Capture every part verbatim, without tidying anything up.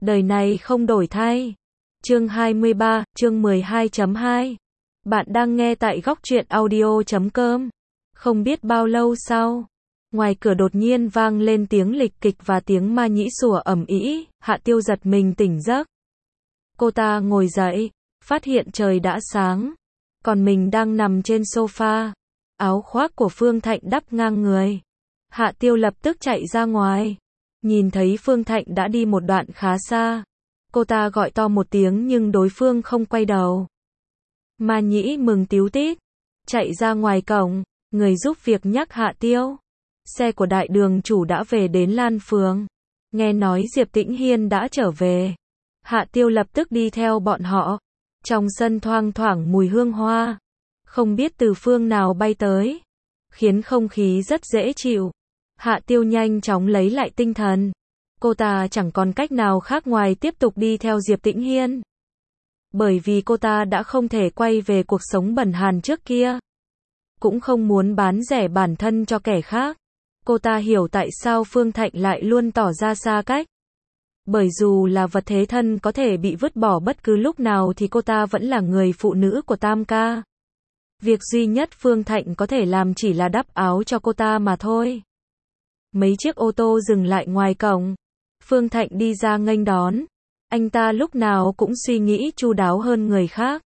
Đời này không đổi thay. Chương hai mươi ba, chương mười hai chấm hai. Bạn đang nghe tại góc truyện audio chấm com. Không biết bao lâu sau, ngoài cửa đột nhiên vang lên tiếng lịch kịch và tiếng ma nhĩ sủa ầm ĩ, Hạ Tiêu giật mình tỉnh giấc. Cô ta ngồi dậy, phát hiện trời đã sáng, còn mình đang nằm trên sofa, áo khoác của Phương Thạnh đắp ngang người. Hạ Tiêu lập tức chạy ra ngoài, nhìn thấy Phương Thạnh đã đi một đoạn khá xa. Cô ta gọi to một tiếng nhưng đối phương không quay đầu. Ma nhĩ mừng tíu tít, chạy ra ngoài cổng, người giúp việc nhắc Hạ Tiêu. Xe của đại đường chủ đã về đến Lan Phường. Nghe nói Diệp Tĩnh Hiên đã trở về. Hạ Tiêu lập tức đi theo bọn họ. Trong sân thoang thoảng mùi hương hoa, không biết từ phương nào bay tới, khiến không khí rất dễ chịu. Hạ Tiêu nhanh chóng lấy lại tinh thần. Cô ta chẳng còn cách nào khác ngoài tiếp tục đi theo Diệp Tĩnh Hiên. Bởi vì cô ta đã không thể quay về cuộc sống bẩn hàn trước kia. Cũng không muốn bán rẻ bản thân cho kẻ khác. Cô ta hiểu tại sao Phương Thạnh lại luôn tỏ ra xa cách. Bởi dù là vật thế thân có thể bị vứt bỏ bất cứ lúc nào thì cô ta vẫn là người phụ nữ của Tam ca. Việc duy nhất Phương Thạnh có thể làm chỉ là đắp áo cho cô ta mà thôi. Mấy chiếc ô tô dừng lại ngoài cổng. Phương Thạnh đi ra nghênh đón. Anh ta lúc nào cũng suy nghĩ chu đáo hơn người khác.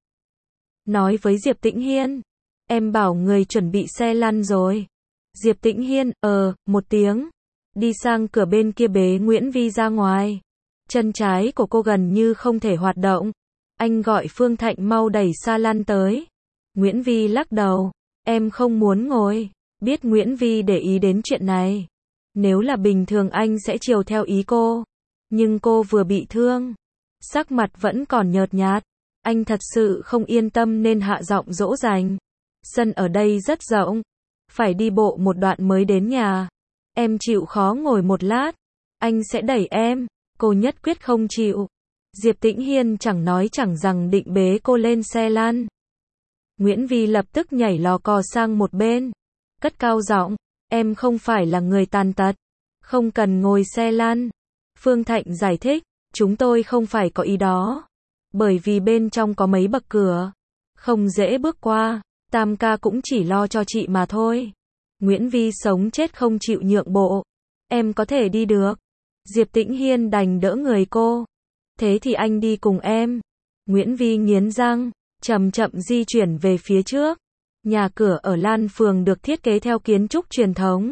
Nói với Diệp Tĩnh Hiên, em bảo người chuẩn bị xe lăn rồi. Diệp Tĩnh Hiên, ờ, một tiếng. Đi sang cửa bên kia bế Nguyễn Vi ra ngoài. Chân trái của cô gần như không thể hoạt động. Anh gọi Phương Thạnh mau đẩy xa lăn tới. Nguyễn Vi lắc đầu, em không muốn ngồi. Biết Nguyễn Vi để ý đến chuyện này. Nếu là bình thường anh sẽ chiều theo ý cô. Nhưng cô vừa bị thương, sắc mặt vẫn còn nhợt nhạt. Anh thật sự không yên tâm nên hạ giọng dỗ dành. Sân ở đây rất rộng, phải đi bộ một đoạn mới đến nhà. Em chịu khó ngồi một lát, anh sẽ đẩy em. Cô nhất quyết không chịu. Diệp Tĩnh Hiên chẳng nói chẳng rằng định bế cô lên xe lăn. Nguyễn Vi lập tức nhảy lò cò sang một bên, cất cao giọng, em không phải là người tàn tật, không cần ngồi xe lăn. Phương Thạnh giải thích, chúng tôi không phải có ý đó. Bởi vì bên trong có mấy bậc cửa, không dễ bước qua, Tam ca cũng chỉ lo cho chị mà thôi. Nguyễn Vi sống chết không chịu nhượng bộ. Em có thể đi được. Diệp Tĩnh Hiên đành đỡ người cô. Thế thì anh đi cùng em. Nguyễn Vi nghiến răng, chậm chậm di chuyển về phía trước. Nhà cửa ở Lan Phường được thiết kế theo kiến trúc truyền thống.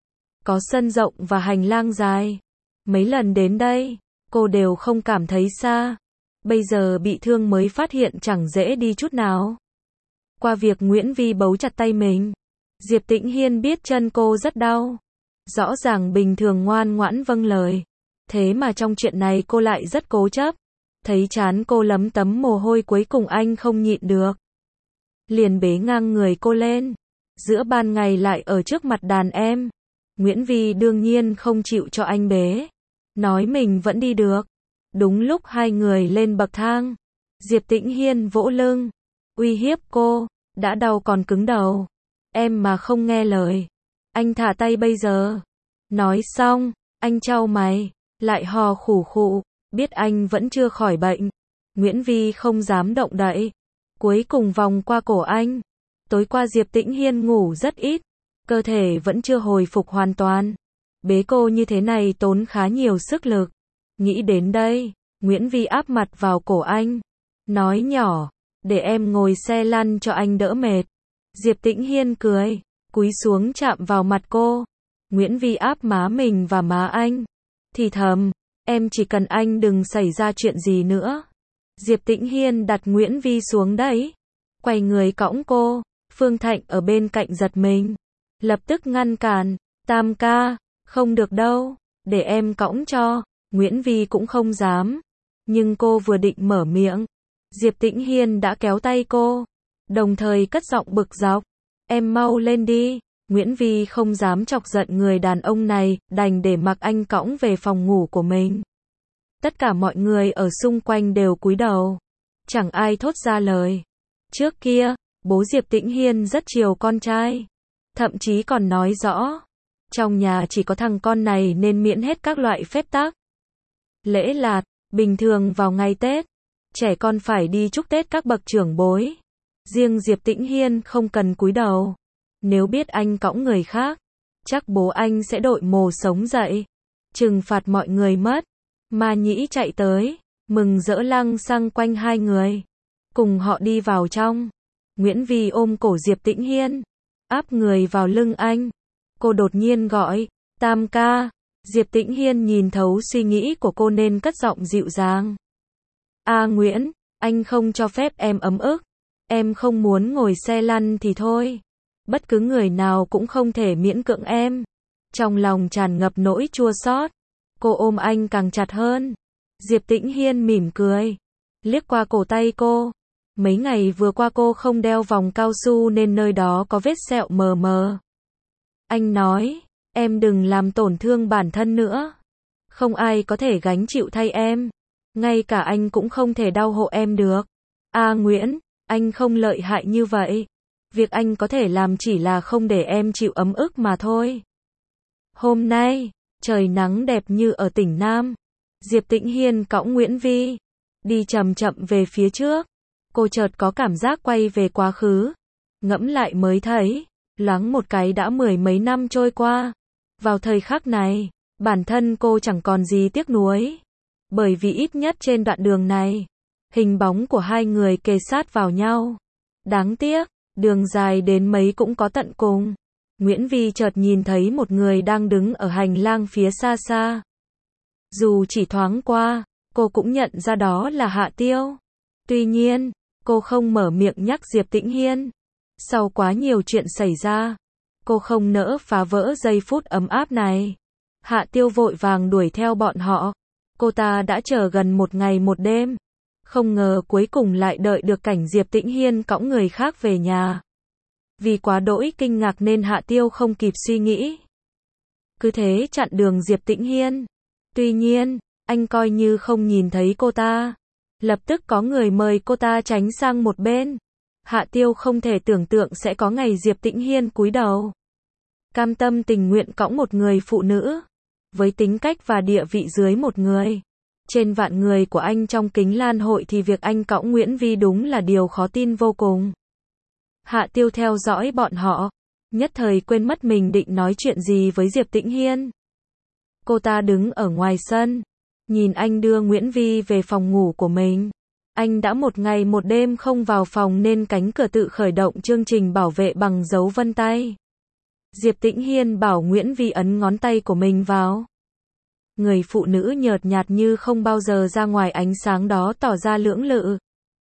Có sân rộng và hành lang dài. Mấy lần đến đây, cô đều không cảm thấy xa. Bây giờ bị thương mới phát hiện chẳng dễ đi chút nào. Qua việc Nguyễn Vi bấu chặt tay mình, Diệp Tĩnh Hiên biết chân cô rất đau. Rõ ràng bình thường ngoan ngoãn vâng lời. Thế mà trong chuyện này cô lại rất cố chấp. Thấy trán cô lấm tấm mồ hôi cuối cùng anh không nhịn được. Liền bế ngang người cô lên. Giữa ban ngày lại ở trước mặt đàn em. Nguyễn Vi đương nhiên không chịu cho anh bế. Nói mình vẫn đi được. Đúng lúc hai người lên bậc thang, Diệp Tĩnh Hiên vỗ lưng, uy hiếp cô, đã đau còn cứng đầu. Em mà không nghe lời, anh thả tay bây giờ. Nói xong, anh chau mày, lại hò khủ khụ, biết anh vẫn chưa khỏi bệnh. Nguyễn Vi không dám động đậy, cuối cùng vòng qua cổ anh. Tối qua Diệp Tĩnh Hiên ngủ rất ít, cơ thể vẫn chưa hồi phục hoàn toàn. Bế cô như thế này tốn khá nhiều sức lực. Nghĩ đến đây, Nguyễn Vi áp mặt vào cổ anh, nói nhỏ, để em ngồi xe lăn cho anh đỡ mệt. Diệp Tĩnh Hiên cười, cúi xuống chạm vào mặt cô. Nguyễn Vi áp má mình và má anh, thì thầm, em chỉ cần anh đừng xảy ra chuyện gì nữa. Diệp Tĩnh Hiên đặt Nguyễn Vi xuống đấy, quay người cõng cô. Phương Thạnh ở bên cạnh giật mình, lập tức ngăn cản, Tam ca, không được đâu, để em cõng cho. Nguyễn Vi cũng không dám, nhưng cô vừa định mở miệng, Diệp Tĩnh Hiên đã kéo tay cô, đồng thời cất giọng bực dọc, em mau lên đi. Nguyễn Vi không dám chọc giận người đàn ông này, đành để mặc anh cõng về phòng ngủ của mình. Tất cả mọi người ở xung quanh đều cúi đầu, chẳng ai thốt ra lời. Trước kia, bố Diệp Tĩnh Hiên rất chiều con trai, thậm chí còn nói rõ, trong nhà chỉ có thằng con này nên miễn hết các loại phép tắc. Lễ lạt, Bình thường vào ngày Tết, trẻ con phải đi chúc Tết các bậc trưởng bối. Riêng Diệp Tĩnh Hiên không cần cúi đầu. Nếu biết anh cõng người khác, chắc bố anh sẽ đội mồ sống dậy, trừng phạt mọi người mất. Ma Nhĩ chạy tới, mừng rỡ lăng xăng quanh hai người, cùng họ đi vào trong. Nguyễn Vi ôm cổ Diệp Tĩnh Hiên, áp người vào lưng anh. Cô đột nhiên gọi, Tam ca. Diệp Tĩnh Hiên nhìn thấu suy nghĩ của cô nên cất giọng dịu dàng. A Nguyễn, anh không cho phép em ấm ức. Em không muốn ngồi xe lăn thì thôi. Bất cứ người nào cũng không thể miễn cưỡng em. Trong lòng tràn ngập nỗi chua xót, cô ôm anh càng chặt hơn. Diệp Tĩnh Hiên mỉm cười, liếc qua cổ tay cô. Mấy ngày vừa qua cô không đeo vòng cao su nên nơi đó có vết sẹo mờ mờ. Anh nói, em đừng làm tổn thương bản thân nữa. Không ai có thể gánh chịu thay em. Ngay cả anh cũng không thể đau hộ em được. A Nguyễn, anh không lợi hại như vậy. Việc anh có thể làm chỉ là không để em chịu ấm ức mà thôi. Hôm nay, trời nắng đẹp như ở tỉnh Nam. Diệp Tĩnh Hiên cõng Nguyễn Vi, đi chậm chậm về phía trước. Cô chợt có cảm giác quay về quá khứ. Ngẫm lại mới thấy, loáng một cái đã mười mấy năm trôi qua. Vào thời khắc này, bản thân cô chẳng còn gì tiếc nuối. Bởi vì ít nhất trên đoạn đường này, hình bóng của hai người kề sát vào nhau. Đáng tiếc, đường dài đến mấy cũng có tận cùng. Nguyễn Vi chợt nhìn thấy một người đang đứng ở hành lang phía xa xa. Dù chỉ thoáng qua, cô cũng nhận ra đó là Hạ Tiêu. Tuy nhiên, cô không mở miệng nhắc Diệp Tĩnh Hiên. Sau quá nhiều chuyện xảy ra, cô không nỡ phá vỡ giây phút ấm áp này. Hạ Tiêu vội vàng đuổi theo bọn họ. Cô ta đã chờ gần một ngày một đêm. Không ngờ cuối cùng lại đợi được cảnh Diệp Tĩnh Hiên cõng người khác về nhà. Vì quá đỗi kinh ngạc nên Hạ Tiêu không kịp suy nghĩ, cứ thế chặn đường Diệp Tĩnh Hiên. Tuy nhiên, anh coi như không nhìn thấy cô ta. Lập tức có người mời cô ta tránh sang một bên. Hạ Tiêu không thể tưởng tượng sẽ có ngày Diệp Tĩnh Hiên cúi đầu, cam tâm tình nguyện cõng một người phụ nữ với tính cách và địa vị dưới một người. Trên vạn người của anh trong Kính Lan hội thì việc anh cõng Nguyễn Vi đúng là điều khó tin vô cùng. Hạ Tiêu theo dõi bọn họ, nhất thời quên mất mình định nói chuyện gì với Diệp Tĩnh Hiên. Cô ta đứng ở ngoài sân, nhìn anh đưa Nguyễn Vi về phòng ngủ của mình. Anh đã một ngày một đêm không vào phòng nên cánh cửa tự khởi động chương trình bảo vệ bằng dấu vân tay. Diệp Tĩnh Hiên bảo Nguyễn Vi ấn ngón tay của mình vào. Người phụ nữ nhợt nhạt như không bao giờ ra ngoài ánh sáng đó tỏ ra lưỡng lự.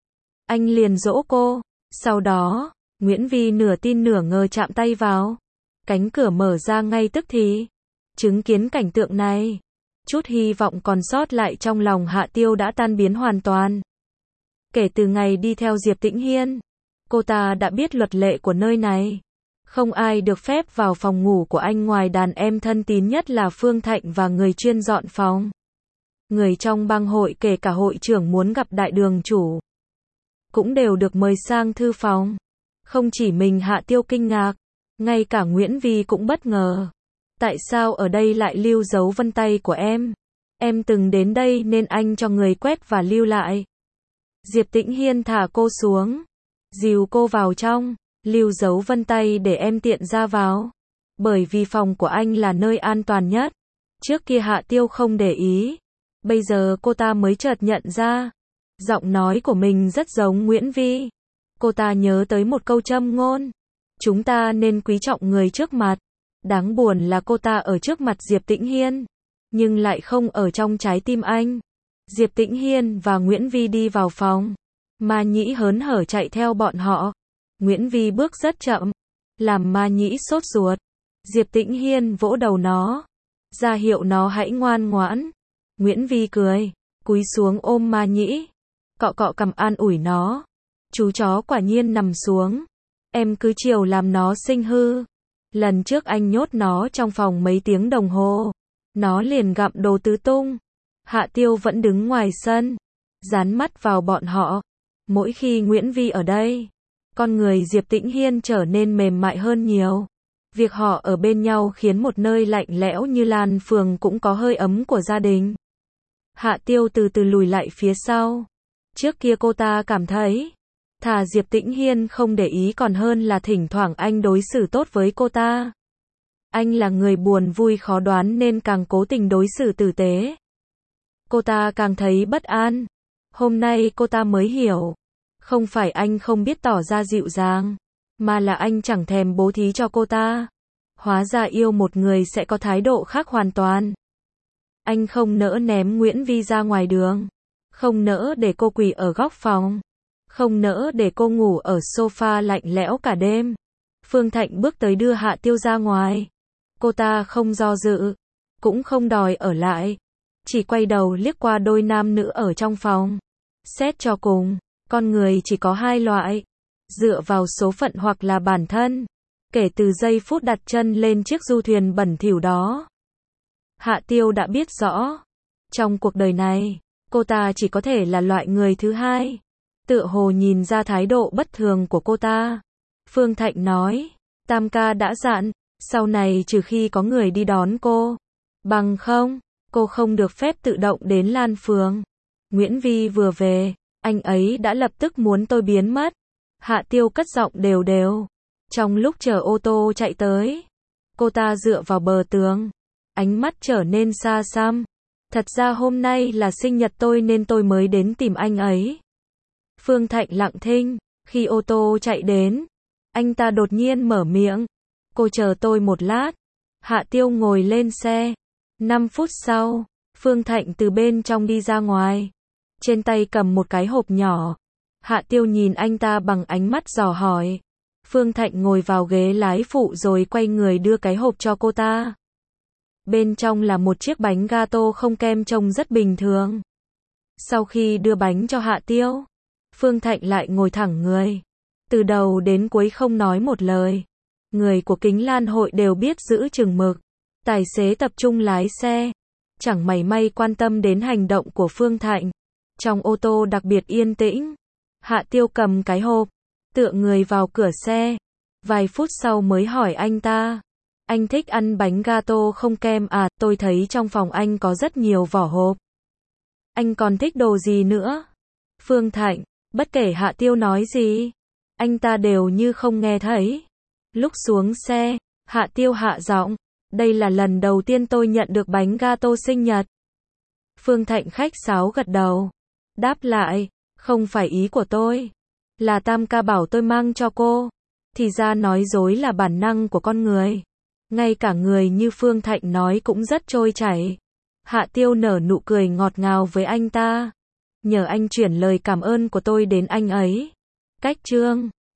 Anh liền dỗ cô. Sau đó, Nguyễn Vi nửa tin nửa ngờ chạm tay vào. Cánh cửa mở ra ngay tức thì. Chứng kiến cảnh tượng này, chút hy vọng còn sót lại trong lòng Hạ Tiêu đã tan biến hoàn toàn. Kể từ ngày đi theo Diệp Tĩnh Hiên, cô ta đã biết luật lệ của nơi này. Không ai được phép vào phòng ngủ của anh ngoài đàn em thân tín nhất là Phương Thạnh và người chuyên dọn phòng. Người trong bang hội kể cả hội trưởng muốn gặp đại đường chủ cũng đều được mời sang thư phòng. Không chỉ mình Hạ Tiêu kinh ngạc, ngay cả Nguyễn Vi cũng bất ngờ. Tại sao ở đây lại lưu dấu vân tay của em? Em từng đến đây nên anh cho người quét và lưu lại. Diệp Tĩnh Hiên thả cô xuống, dìu cô vào trong, lưu dấu vân tay để em tiện ra vào. Bởi vì phòng của anh là nơi an toàn nhất. Trước kia Hạ Tiêu không để ý, bây giờ cô ta mới chợt nhận ra. Giọng nói của mình rất giống Nguyễn Vi. Cô ta nhớ tới một câu châm ngôn. Chúng ta nên quý trọng người trước mặt. Đáng buồn là cô ta ở trước mặt Diệp Tĩnh Hiên, nhưng lại không ở trong trái tim anh. Diệp Tĩnh Hiên và Nguyễn Vi đi vào phòng. Ma Nhĩ hớn hở chạy theo bọn họ. Nguyễn Vi bước rất chậm, làm Ma Nhĩ sốt ruột. Diệp Tĩnh Hiên vỗ đầu nó, ra hiệu nó hãy ngoan ngoãn. Nguyễn Vi cười, cúi xuống ôm Ma Nhĩ, cọ cọ cằm an ủi nó. Chú chó quả nhiên nằm xuống. Em cứ chiều làm nó sinh hư. Lần trước anh nhốt nó trong phòng mấy tiếng đồng hồ, nó liền gặm đồ tứ tung. Hạ Tiêu vẫn đứng ngoài sân, dán mắt vào bọn họ. Mỗi khi Nguyễn Vi ở đây, con người Diệp Tĩnh Hiên trở nên mềm mại hơn nhiều. Việc họ ở bên nhau khiến một nơi lạnh lẽo như Lan Phường cũng có hơi ấm của gia đình. Hạ Tiêu từ từ lùi lại phía sau. Trước kia cô ta cảm thấy, thà Diệp Tĩnh Hiên không để ý còn hơn là thỉnh thoảng anh đối xử tốt với cô ta. Anh là người buồn vui khó đoán nên càng cố tình đối xử tử tế. Cô ta càng thấy bất an. Hôm nay cô ta mới hiểu. Không phải anh không biết tỏ ra dịu dàng, mà là anh chẳng thèm bố thí cho cô ta. Hóa ra yêu một người sẽ có thái độ khác hoàn toàn. Anh không nỡ ném Nguyễn Vi ra ngoài đường. Không nỡ để cô quỳ ở góc phòng. Không nỡ để cô ngủ ở sofa lạnh lẽo cả đêm. Phương Thạnh bước tới đưa Hạ Tiêu ra ngoài. Cô ta không do dự, cũng không đòi ở lại. Chỉ quay đầu liếc qua đôi nam nữ ở trong phòng. Xét cho cùng, con người chỉ có hai loại. Dựa vào số phận hoặc là bản thân. Kể từ giây phút đặt chân lên chiếc du thuyền bẩn thỉu đó, Hạ Tiêu đã biết rõ. Trong cuộc đời này, cô ta chỉ có thể là loại người thứ hai. Tựa hồ nhìn ra thái độ bất thường của cô ta. Phương Thạnh nói, Tam ca đã dặn, sau này trừ khi có người đi đón cô. Bằng không, cô không được phép tự động đến Lan Phường. Nguyễn Vi vừa về, anh ấy đã lập tức muốn tôi biến mất. Hạ Tiêu cất giọng đều đều. Trong lúc chờ ô tô chạy tới, cô ta dựa vào bờ tường. Ánh mắt trở nên xa xăm. Thật ra hôm nay là sinh nhật tôi nên tôi mới đến tìm anh ấy. Phương Thạnh lặng thinh. Khi ô tô chạy đến, anh ta đột nhiên mở miệng. Cô chờ tôi một lát. Hạ Tiêu ngồi lên xe. Năm phút sau, Phương Thạnh từ bên trong đi ra ngoài. Trên tay cầm một cái hộp nhỏ. Hạ Tiêu nhìn anh ta bằng ánh mắt dò hỏi. Phương Thạnh ngồi vào ghế lái phụ rồi quay người đưa cái hộp cho cô ta. Bên trong là một chiếc bánh gato không kem trông rất bình thường. Sau khi đưa bánh cho Hạ Tiêu, Phương Thạnh lại ngồi thẳng người. Từ đầu đến cuối không nói một lời. Người của Kính Lan hội đều biết giữ chừng mực. Tài xế tập trung lái xe. Chẳng mảy may quan tâm đến hành động của Phương Thạnh. Trong ô tô đặc biệt yên tĩnh. Hạ Tiêu cầm cái hộp, tựa người vào cửa xe. Vài phút sau mới hỏi anh ta. Anh thích ăn bánh gato không kem à? Tôi thấy trong phòng anh có rất nhiều vỏ hộp. Anh còn thích đồ gì nữa? Phương Thạnh, bất kể Hạ Tiêu nói gì, anh ta đều như không nghe thấy. Lúc xuống xe, Hạ Tiêu hạ giọng. Đây là lần đầu tiên tôi nhận được bánh gato sinh nhật. Phương Thạnh khách sáo gật đầu. Đáp lại, không phải ý của tôi. Là Tam ca bảo tôi mang cho cô. Thì ra nói dối là bản năng của con người. Ngay cả người như Phương Thạnh nói cũng rất trôi chảy. Hạ Tiêu nở nụ cười ngọt ngào với anh ta. Nhờ anh chuyển lời cảm ơn của tôi đến anh ấy. Cách chương